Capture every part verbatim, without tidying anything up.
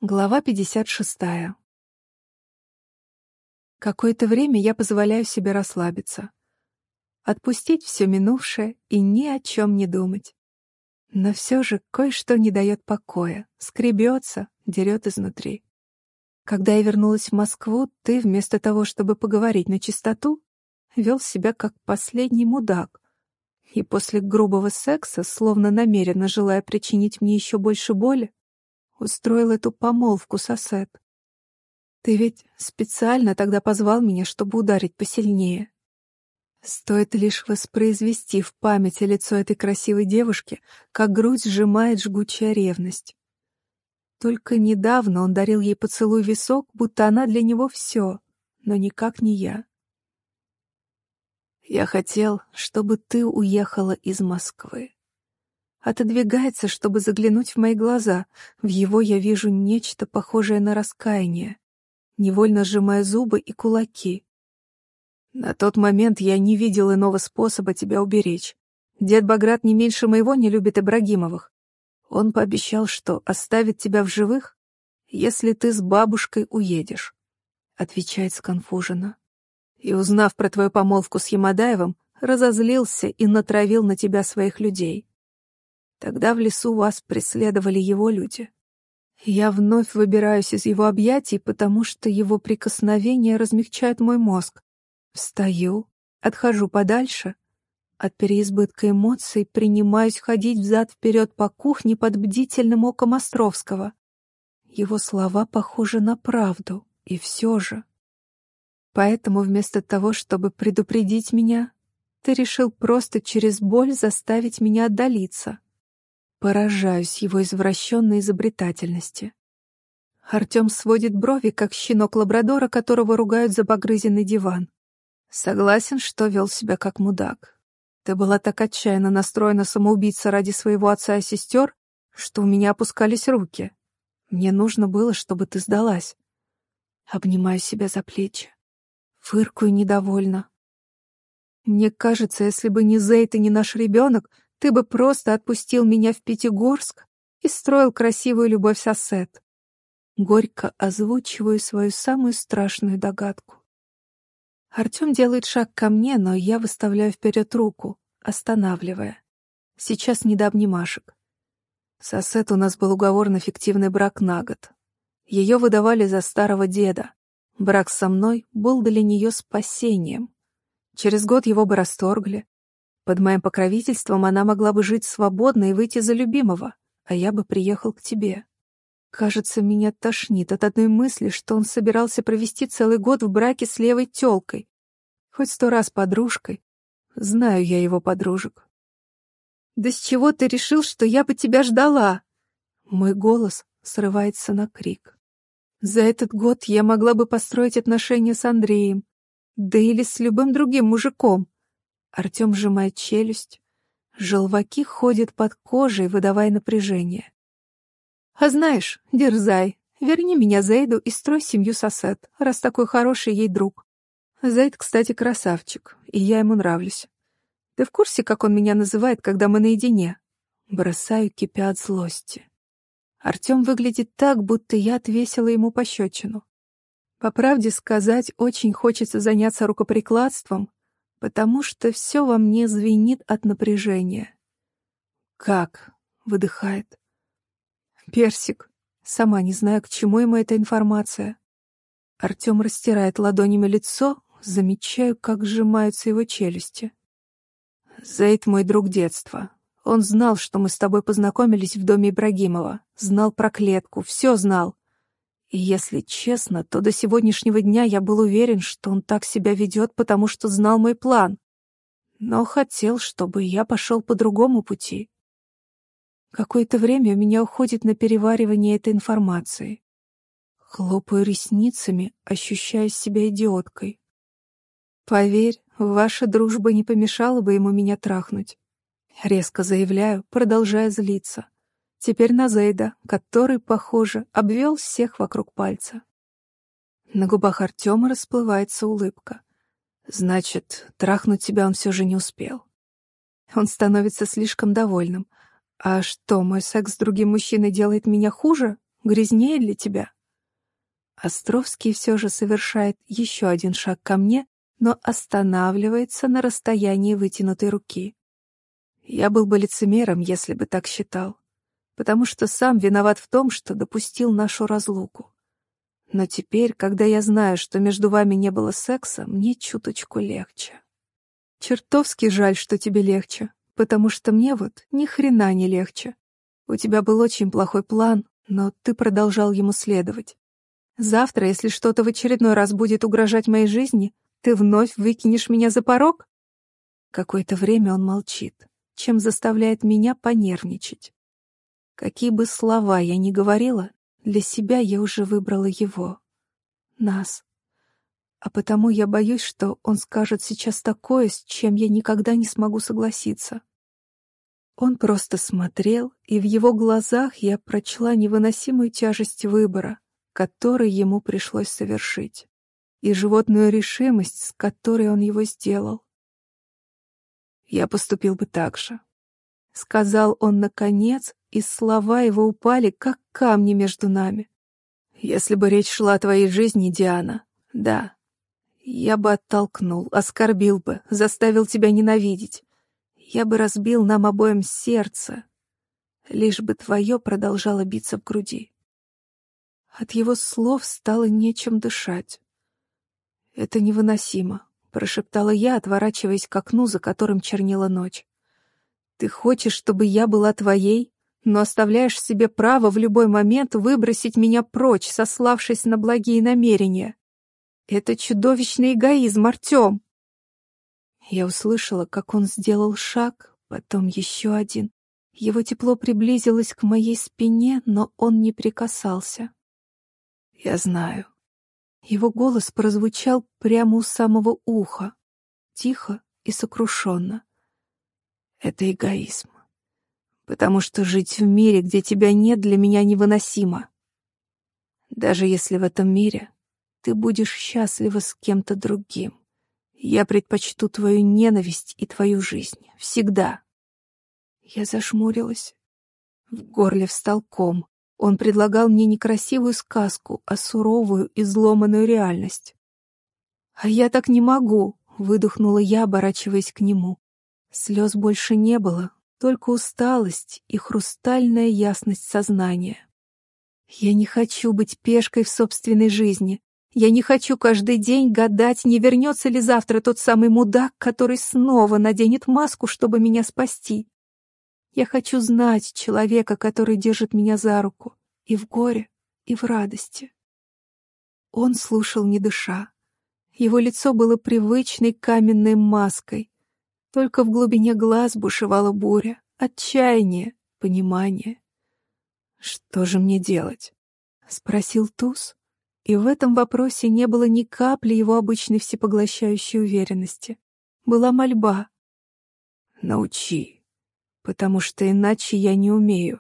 Глава пятьдесят шестая. Какое-то время я позволяю себе расслабиться, отпустить все минувшее и ни о чем не думать. Но все же кое-что не дает покоя, скребется, дерет изнутри. Когда я вернулась в Москву, ты, вместо того, чтобы поговорить на чистоту, вел себя как последний мудак. И после грубого секса, словно намеренно желая причинить мне еще больше боли, устроил эту помолвку с Асет. Ты ведь специально тогда позвал меня, чтобы ударить посильнее. Стоит лишь воспроизвести в памяти лицо этой красивой девушки, как грудь сжимает жгучая ревность. Только недавно он дарил ей поцелуй в висок, будто она для него все, но никак не я. Я хотел, чтобы ты уехала из Москвы. Отодвигается, чтобы заглянуть в мои глаза. В его я вижу нечто похожее на раскаяние, невольно сжимая зубы и кулаки. На тот момент я не видел иного способа тебя уберечь. Дед Баграт не меньше моего не любит Ибрагимовых. Он пообещал, что оставит тебя в живых, если ты с бабушкой уедешь, — отвечает сконфуженно. И, узнав про твою помолвку с Ямадаевым, разозлился и натравил на тебя своих людей. Тогда в лесу вас преследовали его люди. Я вновь выбираюсь из его объятий, потому что его прикосновения размягчают мой мозг. Встаю, отхожу подальше. От переизбытка эмоций принимаюсь ходить взад-вперед по кухне под бдительным оком Островского. Его слова похожи на правду, и все же. Поэтому вместо того, чтобы предупредить меня, ты решил просто через боль заставить меня отдалиться. Поражаюсь его извращенной изобретательности. Артем сводит брови, как щенок лабрадора, которого ругают за погрызенный диван. Согласен, что вел себя как мудак. Ты была так отчаянно настроена самоубийца ради своего отца и сестер, что у меня опускались руки. Мне нужно было, чтобы ты сдалась. Обнимаю себя за плечи. Фыркаю недовольно. Мне кажется, если бы не Зейд и не наш ребенок, ты бы просто отпустил меня в Пятигорск и строил красивую любовь с Асет. Горько озвучиваю свою самую страшную догадку. Артем делает шаг ко мне, но я выставляю вперед руку, останавливая. Сейчас не до обнимашек. С Асет у нас был уговор на фиктивный брак на год. Ее выдавали за старого деда. Брак со мной был для нее спасением. Через год его бы расторгли. Под моим покровительством она могла бы жить свободно и выйти за любимого, а я бы приехал к тебе. Кажется, меня тошнит от одной мысли, что он собирался провести целый год в браке с левой тёлкой. Хоть сто раз подружкой. Знаю я его подружек. «Да с чего ты решил, что я бы тебя ждала?» Мой голос срывается на крик. За этот год я могла бы построить отношения с Андреем, да или с любым другим мужиком. Артем сжимает челюсть. Желваки ходят под кожей, выдавая напряжение. А знаешь, дерзай, верни меня Зейду и строй семью с Асет, раз такой хороший ей друг. Зейд, кстати, красавчик, и я ему нравлюсь. Ты в курсе, как он меня называет, когда мы наедине? Бросаю, кипя от злости. Артем выглядит так, будто я отвесила ему пощечину. По правде сказать, очень хочется заняться рукоприкладством, потому что все во мне звенит от напряжения. «Как?» — выдыхает. «Персик. Сама не знаю, к чему ему эта информация». Артем растирает ладонями лицо, замечаю, как сжимаются его челюсти. «Зейд мой друг детства. Он знал, что мы с тобой познакомились в доме Ибрагимова. Знал про клетку, все знал. И если честно, то до сегодняшнего дня я был уверен, что он так себя ведет, потому что знал мой план. Но хотел, чтобы я пошел по другому пути. Какое-то время у меня уходит на переваривание этой информации. Хлопаю ресницами, ощущая себя идиоткой. Поверь, ваша дружба не помешала бы ему меня трахнуть. Резко заявляю, продолжая злиться. Теперь на Зейда, который, похоже, обвел всех вокруг пальца. На губах Артема расплывается улыбка. Значит, трахнуть тебя он все же не успел. Он становится слишком довольным. А что, мой секс с другим мужчиной делает меня хуже? Грязнее для тебя?» Островский все же совершает еще один шаг ко мне, но останавливается на расстоянии вытянутой руки. Я был бы лицемером, если бы так считал, потому что сам виноват в том, что допустил нашу разлуку. Но теперь, когда я знаю, что между вами не было секса, мне чуточку легче. Чертовски жаль, что тебе легче, потому что мне вот ни хрена не легче. У тебя был очень плохой план, но ты продолжал ему следовать. Завтра, если что-то в очередной раз будет угрожать моей жизни, ты вновь выкинешь меня за порог? Какое-то время он молчит, чем заставляет меня понервничать. Какие бы слова я ни говорила, для себя я уже выбрала его. Нас. А потому я боюсь, что он скажет сейчас такое, с чем я никогда не смогу согласиться. Он просто смотрел, и в его глазах я прочла невыносимую тяжесть выбора, который ему пришлось совершить, и животную решимость, с которой он его сделал. «Я поступил бы так же», — сказал он наконец, и слова его упали, как камни между нами. «Если бы речь шла о твоей жизни, Диана, да, я бы оттолкнул, оскорбил бы, заставил тебя ненавидеть. Я бы разбил нам обоим сердце, лишь бы твое продолжало биться в груди». От его слов стало нечем дышать. «Это невыносимо», — прошептала я, отворачиваясь к окну, за которым чернела ночь. «Ты хочешь, чтобы я была твоей, но оставляешь себе право в любой момент выбросить меня прочь, сославшись на благие намерения. Это чудовищный эгоизм, Артем!» Я услышала, как он сделал шаг, потом еще один. Его тепло приблизилось к моей спине, но он не прикасался. «Я знаю». Его голос прозвучал прямо у самого уха, тихо и сокрушенно. «Это эгоизм, потому что жить в мире, где тебя нет, для меня невыносимо. Даже если в этом мире ты будешь счастлива с кем-то другим, я предпочту твою ненависть и твою жизнь. Всегда». Я зажмурилась. В горле встал ком. Он предлагал мне не красивую сказку, а суровую, изломанную реальность. «А я так не могу», — выдохнула я, оборачиваясь к нему. Слез больше не было, только усталость и хрустальная ясность сознания. «Я не хочу быть пешкой в собственной жизни. Я не хочу каждый день гадать, не вернется ли завтра тот самый мудак, который снова наденет маску, чтобы меня спасти. Я хочу знать человека, который держит меня за руку, и в горе, и в радости». Он слушал, не дыша. Его лицо было привычной каменной маской. Только в глубине глаз бушевала буря, отчаяние, понимание. «Что же мне делать?» — спросил Туз, и в этом вопросе не было ни капли его обычной всепоглощающей уверенности. Была мольба. «Научи, потому что иначе я не умею».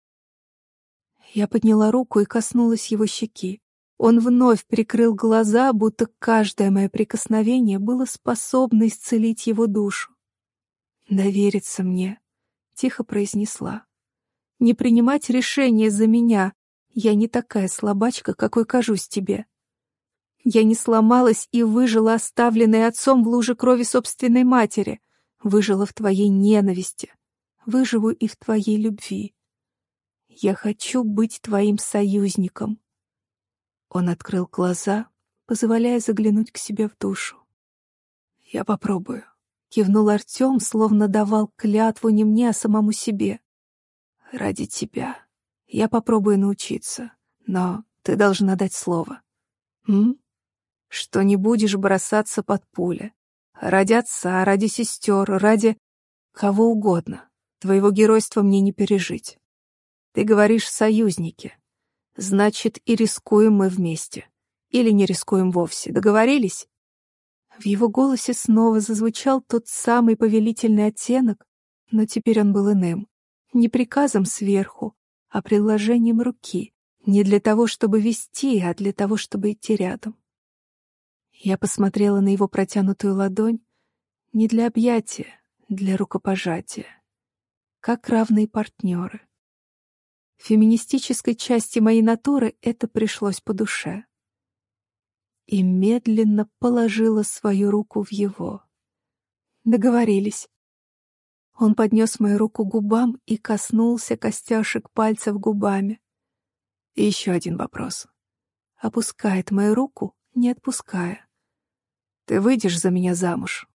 Я подняла руку и коснулась его щеки. Он вновь прикрыл глаза, будто каждое мое прикосновение было способно исцелить его душу. «Довериться мне», — тихо произнесла. «Не принимать решения за меня. Я не такая слабачка, какой кажусь тебе. Я не сломалась и выжила, оставленная отцом в луже крови собственной матери. Выжила в твоей ненависти. Выживу и в твоей любви. Я хочу быть твоим союзником». Он открыл глаза, позволяя заглянуть к себе в душу. «Я попробую», — кивнул Артем, словно давал клятву не мне, а самому себе. «Ради тебя. Я попробую научиться, но ты должна дать слово. М? Что не будешь бросаться под пули. Ради отца, ради сестер, ради кого угодно. Твоего геройства мне не пережить. Ты говоришь «союзники». Значит, и рискуем мы вместе. Или не рискуем вовсе. Договорились?» В его голосе снова зазвучал тот самый повелительный оттенок, но теперь он был иным. Не приказом сверху, а предложением руки. Не для того, чтобы вести, а для того, чтобы идти рядом. Я посмотрела на его протянутую ладонь не для объятия, для рукопожатия. Как равные партнеры. Феминистической части моей натуры это пришлось по душе. И медленно положила свою руку в его. Договорились. Он поднес мою руку к губам и коснулся костяшек пальцев губами. И еще один вопрос. Опускает мою руку, не отпуская. Ты выйдешь за меня замуж?